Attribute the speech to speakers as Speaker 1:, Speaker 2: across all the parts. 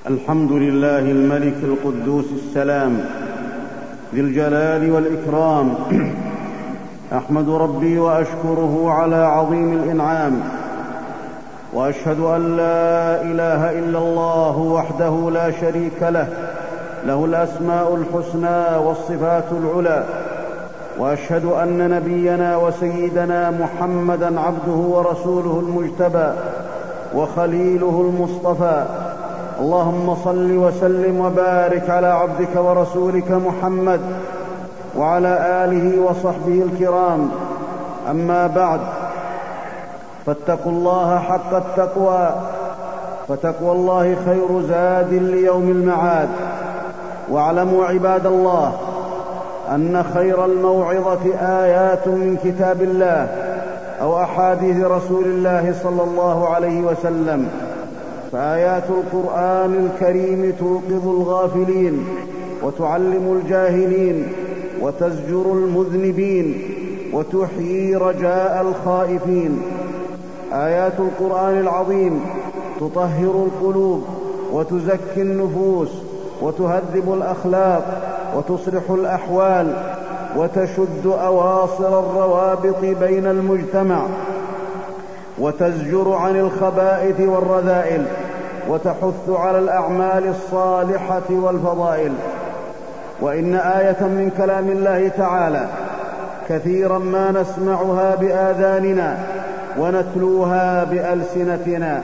Speaker 1: الحمد لله الملك القدوس السلام ذي الجلال والإكرام. أحمد ربي وأشكره على عظيم الإنعام، وأشهد أن لا إله إلا الله وحده لا شريك له، له الأسماء الحسنى والصفات العلى. وأشهد أن نبينا وسيدنا محمدًا عبده ورسوله المجتبى وخليله المصطفى. اللهم صل وسلم وبارك على عبدك ورسولك محمد وعلى آله وصحبه الكرام. أما بعد، فاتقوا الله حق التقوى، فتقوى الله خير زاد ليوم المعاد. واعلموا عباد الله أن خير الموعظة آيات من كتاب الله أو أحاديث رسول الله صلى الله عليه وسلم. فآيات القرآن الكريم توقظ الغافلين وتعلم الجاهلين وتزجر المذنبين وتحيي رجاء الخائفين. آيات القرآن العظيم تطهر القلوب وتزكي النفوس وتهذب الأخلاق وتصلح الأحوال وتشد أواصر الروابط بين المجتمع وتزجر عن الخبائث والرذائل وتحث على الأعمال الصالحة والفضائل. وإن آية من كلام الله تعالى كثيرا ما نسمعها بآذاننا ونتلوها بألسنتنا،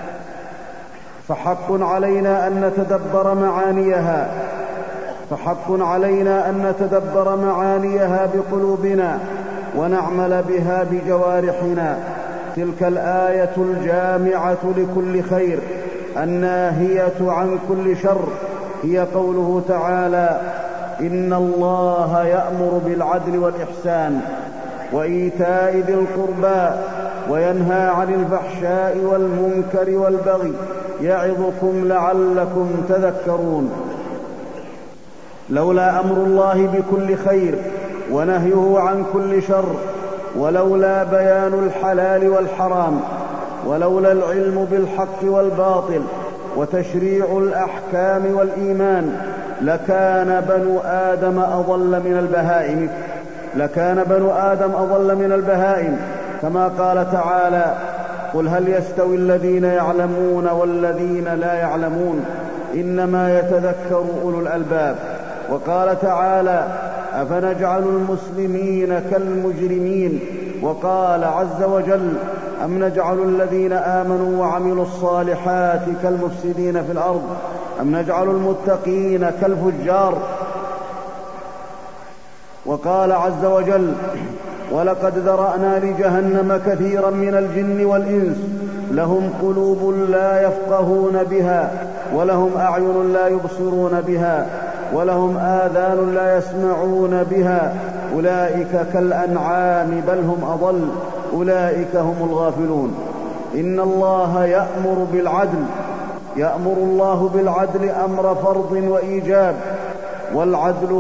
Speaker 1: فحق علينا أن نتدبر معانيها بقلوبنا ونعمل بها بجوارحنا. تلك الآية الجامعة لكل خير الناهية عن كل شر هي قوله تعالى: إن الله يأمر بالعدل والإحسان وإيتاء ذي القربى وينهى عن الفحشاء والمنكر والبغي يعظكم لعلكم تذكرون. لولا أمر الله بكل خير ونهيه عن كل شر، ولولا بيان الحلال والحرام، ولولا العلم بالحق والباطل وتشريع الأحكام والإيمان، لكان بنو آدم أضل من البهائم، كما قال تعالى: قل هل يستوي الذين يعلمون والذين لا يعلمون إنما يتذكر أولو الألباب. وقال تعالى: أفنجعل المسلمين كالمجرمين. وقال عز وجل: أم نجعل الذين آمنوا وعملوا الصالحات كالمفسدين في الأرض أم نجعل المتقين كالفجار. وقال عز وجل: ولقد ذرأنا لجهنم كثيرا من الجن والإنس لهم قلوب لا يفقهون بها ولهم أعين لا يبصرون بها ولهم آذان لا يسمعون بها أولئك كالأنعام بل هم أضل أولئك هم الغافلون. إن الله يأمر الله بالعدل أمر فرض وإيجاب، والعدل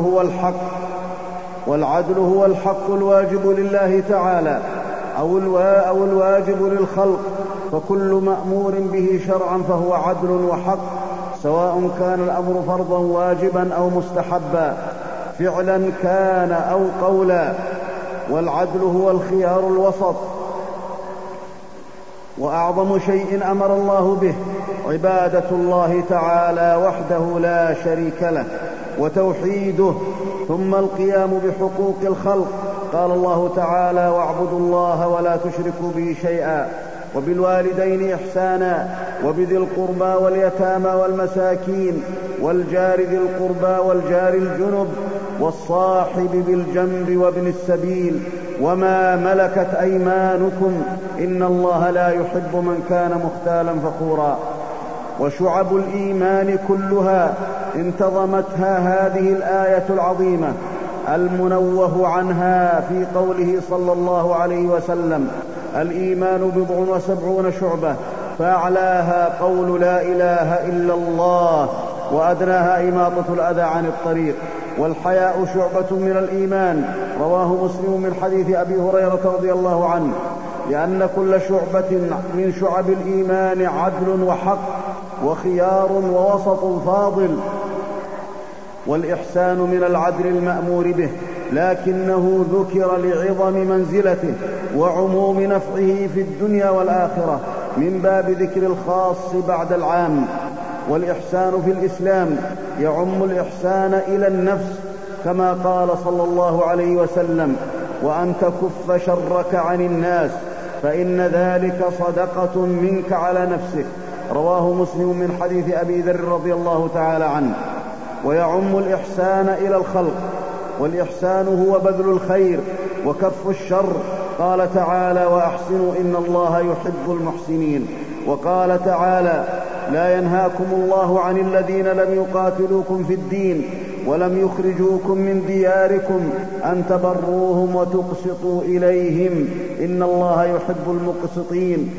Speaker 1: هو الحق الواجب لله تعالى أو الواجب للخلق، فكل مأمور به شرعا فهو عدل وحق، سواء كان الأمر فرضا واجبا أو مستحبا، فعلا كان أو قولا. والعدل هو الخيار الوسط. وأعظم شيء أمر الله به عبادة الله تعالى وحده لا شريك له وتوحيده، ثم القيام بحقوق الخلق. قال الله تعالى: واعبدوا الله ولا تشركوا به شيئا وبالوالدين إحسانا وبذي القربى واليتامى والمساكين والجار ذي القربى والجار الجنب والصاحب بالجنب وابن السبيل وما ملكت أيمانكم إن الله لا يحب من كان مختالا فخورا. وشعب الإيمان كلها انتظمتها هذه الآية العظيمة المنوه عنها في قوله صلى الله عليه وسلم: الإيمان 79 شعبة، فأعلاها قول لا إله إلا الله، وأدناها إماطة الأذى عن الطريق. والحياء شعبة من الإيمان، رواه مسلم من حديث أبي هريرة رضي الله عنه، لأن كل شعبة من شعب الإيمان عدل وحق، وخيار ووسط فاضل. والإحسان من العدل المأمور به، لكنه ذكر لعظم منزلته وعموم نفعه في الدنيا والآخرة من باب ذكر الخاص بعد العام. والإحسان في الإسلام يعم الإحسان إلى النفس، كما قال صلى الله عليه وسلم: وأن تكف شرك عن الناس فإن ذلك صدقة منك على نفسك. رواه مسلم من حديث أبي ذر رضي الله تعالى عنه. ويعم الإحسان إلى الخلق، والإحسان هو بذل الخير وكف الشر. قال تعالى: وأحسنوا إن الله يحب المحسنين. وقال تعالى: لا ينهاكم الله عن الذين لم يقاتلوكم في الدين ولم يخرجوكم من دياركم أن تبروهم وتقسطوا إليهم إن الله يحب المقسطين.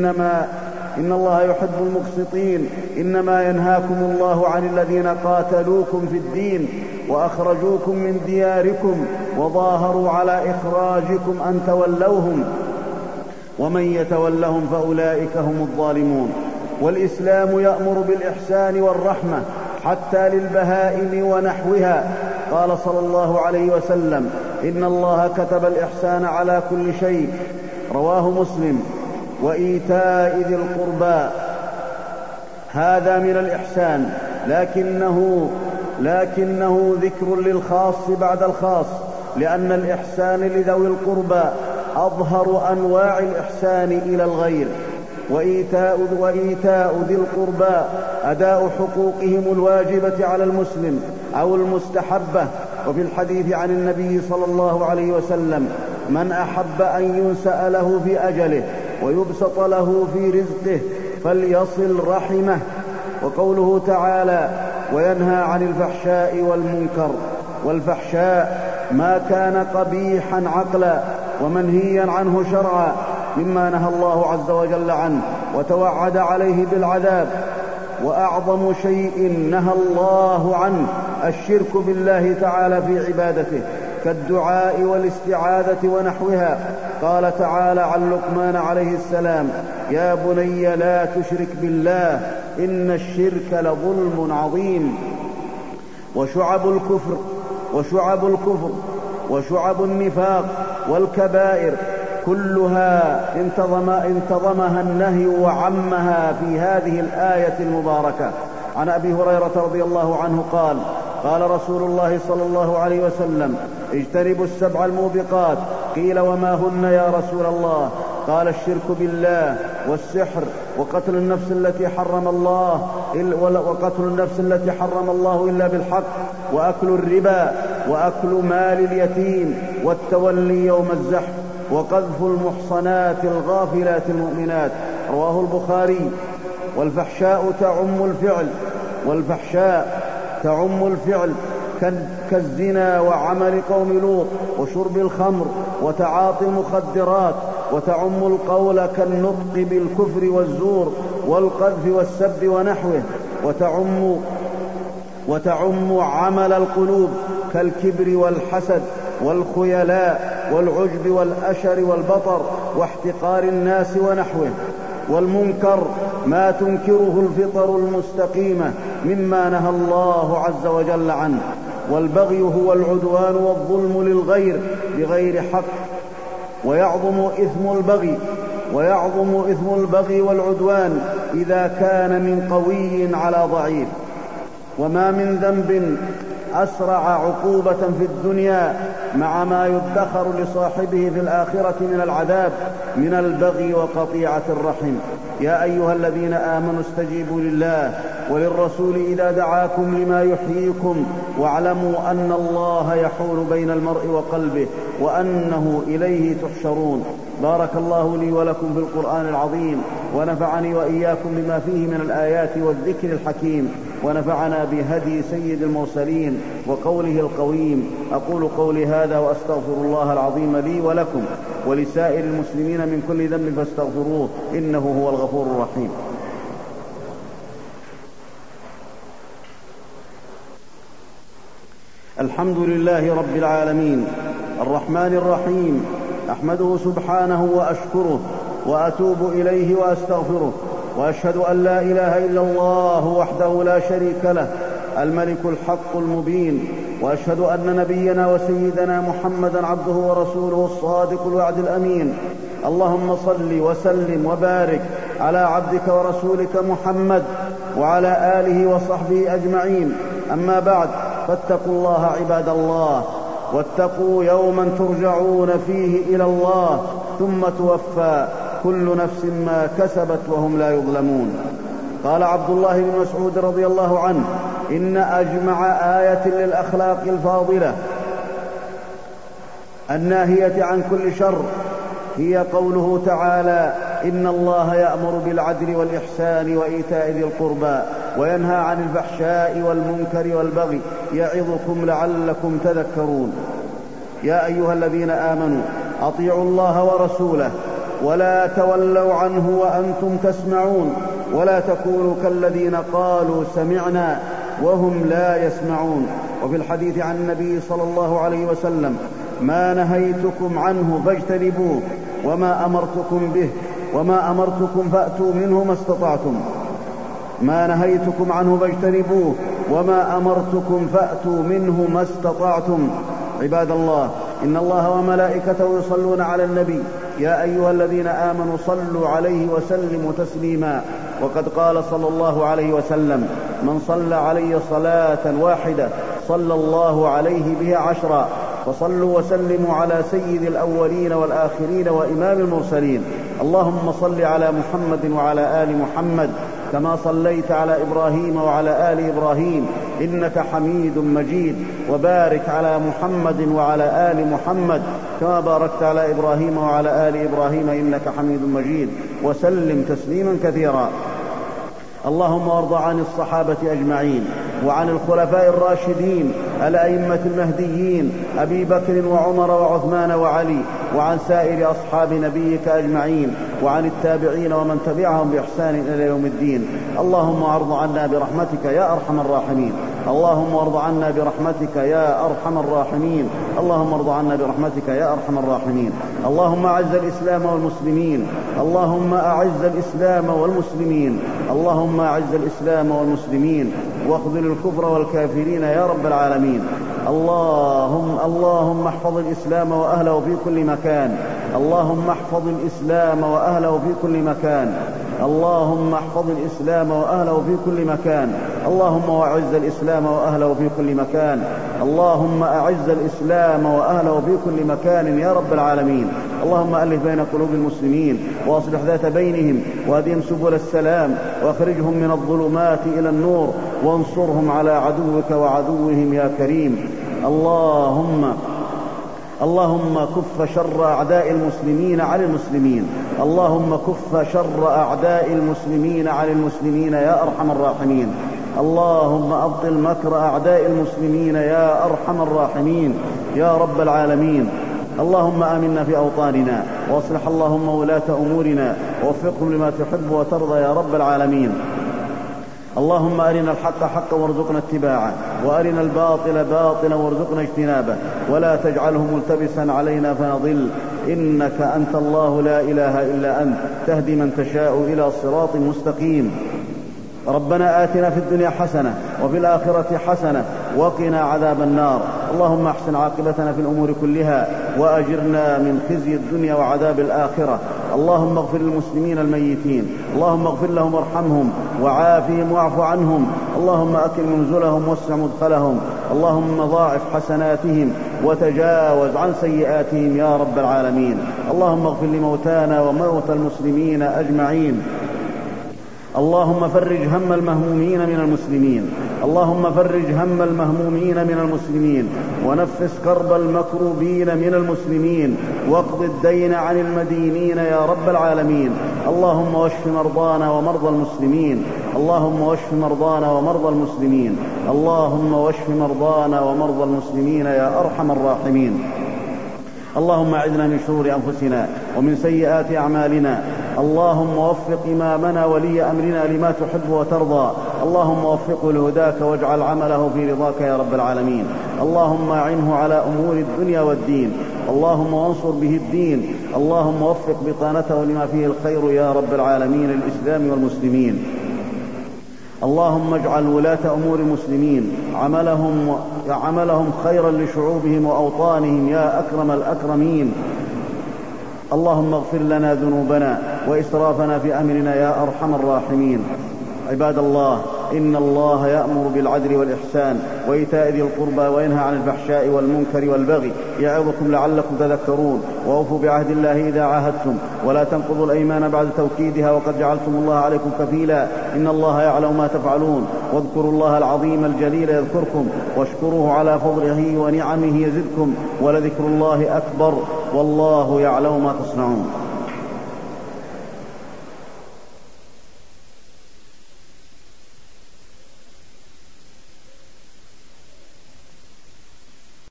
Speaker 1: إنما ينهاكم الله عن الذين قاتلوكم في الدين وأخرجوكم من دياركم وظاهروا على إخراجكم أن تولوهم ومن يتولهم فأولئك هم الظالمون. والإسلام يأمر بالإحسان والرحمة حتى للبهائم ونحوها. قال صلى الله عليه وسلم: إن الله كتب الإحسان على كل شيء. رواه مسلم. وإيتاء ذي القربى، هذا من الإحسان، لكنه ذكر للخاص بعد الخاص، لأن الإحسان لذوي القربى أظهر أنواع الإحسان إلى الغير. وإيتاء ذي القربى أداء حقوقهم الواجبة على المسلم أو المستحبة. وفي الحديث عن النبي صلى الله عليه وسلم: من أحب أن ينسأ له في أجله ويبسط له في رزقه فليصل رحمه. وقوله تعالى: وينهى عن الفحشاء والمنكر. والفحشاء ما كان قبيحا عقلا ومنهيا عنه شرعا مما نهى الله عز وجل عنه وتوعد عليه بالعذاب. وأعظم شيء نهى الله عنه الشرك بالله تعالى في عبادته، كالدعاء والاستعاذة ونحوها. قال تعالى عن لقمان عليه السلام: يا بني لا تشرك بالله إن الشرك لظلم عظيم. وشعب النفاق والكبائر كلها انتظمها النهي وعمها في هذه الآية المباركة. عن أبي هريرة رضي الله عنه قال: قال رسول الله صلى الله عليه وسلم: اجتنبوا السبع الموبقات. قيل: وما هن يا رسول الله؟ قال: الشرك بالله والسحر وقتل النفس التي حرم الله إلا بالحق وأكل الربا وأكل مال اليتيم والتولي يوم الزحف وقذف المحصنات الغافلات المؤمنات. رواه البخاري. والفحشاء تعم الفعل كالزنا وعمل قوم لوط وشرب الخمر وتعاطي المخدرات. وتعم القول كالنطق بالكفر والزور والقذف والسب ونحوه. وتعم عمل القلوب كالكبر والحسد والخيلاء والعجب والأشر والبطر واحتقار الناس ونحوه. والمنكر ما تنكره الفطر المستقيمة مما نهى الله عز وجل عنه. والبغي هو العدوان والظلم للغير بغير حق. ويعظم إثم البغي والعدوان إذا كان من قوي على ضعيف. وما من ذنب أسرع عقوبة في الدنيا مع ما يدخر لصاحبه في الآخرة من العذاب من البغي وقطيعة الرحم. يا أيها الذين آمنوا استجيبوا لله وللرسول إذا دعاكم لما يحييكم واعلموا أن الله يحول بين المرء وقلبه وأنه إليه تحشرون. بارك الله لي ولكم في القرآن العظيم، ونفعني وإياكم بما فيه من الآيات والذكر الحكيم، ونفعنا بهدي سيد المرسلين وقوله القويم. أقول قولي هذا وأستغفر الله العظيم لي ولكم ولسائر المسلمين من كل ذنب فاستغفروه إنه هو الغفور الرحيم. الحمد لله رب العالمين الرحمن الرحيم، أحمده سبحانه وأشكره وأتوب إليه وأستغفره، وأشهد أن لا إله إلا الله وحده لا شريك له الملك الحق المبين، وأشهد أن نبينا وسيدنا محمدا عبده ورسوله الصادق الوعد الأمين. اللهم صل وسلم وبارك على عبدك ورسولك محمد وعلى آله وصحبه أجمعين. أما بعد، فاتقوا الله عباد الله، واتقوا يوما ترجعون فيه إلى الله ثم توفى كل نفس ما كسبت وهم لا يظلمون. قال عبد الله بن مسعود رضي الله عنه: إن أجمع آية للأخلاق الفاضلة الناهية عن كل شر هي قوله تعالى: إن الله يأمر بالعدل والإحسان وإيتاء ذي القربى وينهى عن الفحشاء والمنكر والبغي يعظكم لعلكم تذكرون. يا أيها الذين آمنوا أطيعوا الله ورسوله ولا تولوا عنه وأنتم تسمعون، ولا تكونوا كالذين قالوا سمعنا وهم لا يسمعون. وفي الحديث عن النبي صلى الله عليه وسلم: ما نهيتكم عنه فاجتنبوه وما أمرتكم فأتوا منه ما استطعتم. ما نهيتكم عنه فاجتنبوه وما أمرتكم فأتوا منه ما استطعتم. عباد الله، إن الله وملائكته يصلون على النبي. يا أيها الذين آمنوا صلوا عليه وسلموا تسليما. وقد قال صلى الله عليه وسلم: من صلى علي صلاة واحدة صلى الله عليه بها 10. فصلوا وسلموا على سيد الأولين والآخرين وإمام المرسلين. اللهم صل على محمد وعلى آل محمد كما صليت على إبراهيم وعلى آل إبراهيم إنك حميد مجيد، وبارك على محمد وعلى آل محمد كما باركت على إبراهيم وعلى آل إبراهيم إنك حميد مجيد، وسلم تسليما كثيرا. اللهم وارض عن الصحابة أجمعين، وعن الخلفاء الراشدين الأئمة المهديين أبي بكر وعمر وعثمان وعلي، وعن سائر أصحاب نبيك أجمعين، وعن التابعين ومن تبعهم بإحسان إلى يوم الدين. اللهم وارض عنا برحمتك يا أرحم الراحمين. اللهم وارض عنا برحمتك يا أرحم الراحمين. اللهم وارض عنا برحمتك يا أرحم الراحمين. اللهم أعز الإسلام والمسلمين. اللهم أعز الإسلام والمسلمين. اللهم أعز الإسلام والمسلمين واخذل الكفر والكافرين يا رب العالمين. اللهم احفظ الإسلام وأهله في كل مكان. اللهم احفظ الإسلام وأهله في كل مكان. اللهم احفظ الإسلام وأهله في كل مكان. اللهم أعز الإسلام وأهله في كل مكان. اللهم أعز الإسلام وأهله في كل مكان يا رب العالمين. اللهم ألف بين قلوب المسلمين وأصلح ذات بينهم وأهدهم سبل السلام وأخرجهم من الظلمات إلى النور وانصرهم على عدوك وعدوهم يا كريم. اللهم كف شر أعداء المسلمين على المسلمين. اللهم كف شر أعداء المسلمين على المسلمين يا أرحم الراحمين. اللهم أبطل مكر أعداء المسلمين يا أرحم الراحمين يا رب العالمين. اللهم آمنا في أوطاننا، واصلح اللهم ولاة أمورنا ووفقهم لما تحب وترضى يا رب العالمين. اللهم أرنا الحق حقا وارزقنا اتباعه، وأرنا الباطل باطلا وارزقنا اجتنابه، ولا تجعله ملتبسا علينا فنضل. إنك أنت الله لا إله إلا أنت، تهدي من تشاء إلى صراط مستقيم. ربنا آتنا في الدنيا حسنة وفي الآخرة حسنة وقنا عذاب النار. اللهم احسن عاقبتنا في الأمور كلها وأجرنا من خزي الدنيا وعذاب الآخرة. اللهم اغفر للمسلمين الميتين، اللهم اغفر لهم وارحمهم وعافهم واعف عنهم. اللهم أكل منزلهم واسع مدخلهم. اللهم ضاعف حسناتهم وتجاوز عن سيئاتهم يا رب العالمين. اللهم اغفر لموتانا وموتى المسلمين أجمعين. اللهم فرج هم المهمومين من المسلمين. اللهم فرج هم المهمومين من المسلمين، ونفس كرب المكروبين من المسلمين، واقض الدين عن المدينين يا رب العالمين. اللهم واشف مرضانا ومرضى المسلمين. اللهم واشف مرضانا ومرضى المسلمين. اللهم واشف مرضانا ومرضى المسلمين يا أرحم الراحمين. اللهم أعذنا من شرور أنفسنا ومن سيئات أعمالنا. اللهم وفق إمامنا ولي أمرنا لما تحب وترضى. اللهم وفقه لهداك واجعل عمله في رضاك يا رب العالمين. اللهم أعنه على أمور الدنيا والدين. اللهم وانصر به الدين. اللهم وفق بطانته لما فيه الخير يا رب العالمين للإسلام والمسلمين. اللهم اجعل ولاة أمور المسلمين عملهم خيرا لشعوبهم وأوطانهم يا أكرم الأكرمين. اللهم اغفر لنا ذنوبنا وإسرافنا في أمرنا يا أرحم الراحمين. عباد الله، إن الله يأمر بالعدل والإحسان وإيتاء ذي القربى وينهى عن الفحشاء والمنكر والبغي يعظكم لعلكم تذكرون. وأوفوا بعهد الله إذا عاهدتم ولا تنقضوا الأيمان بعد توكيدها وقد جعلتم الله عليكم كفيلا. إن الله يعلم ما تفعلون. واذكروا الله العظيم الجليل يذكركم واشكروه على فضله ونعمه يزدكم ولذكر الله أكبر والله يعلم ما تصنعون.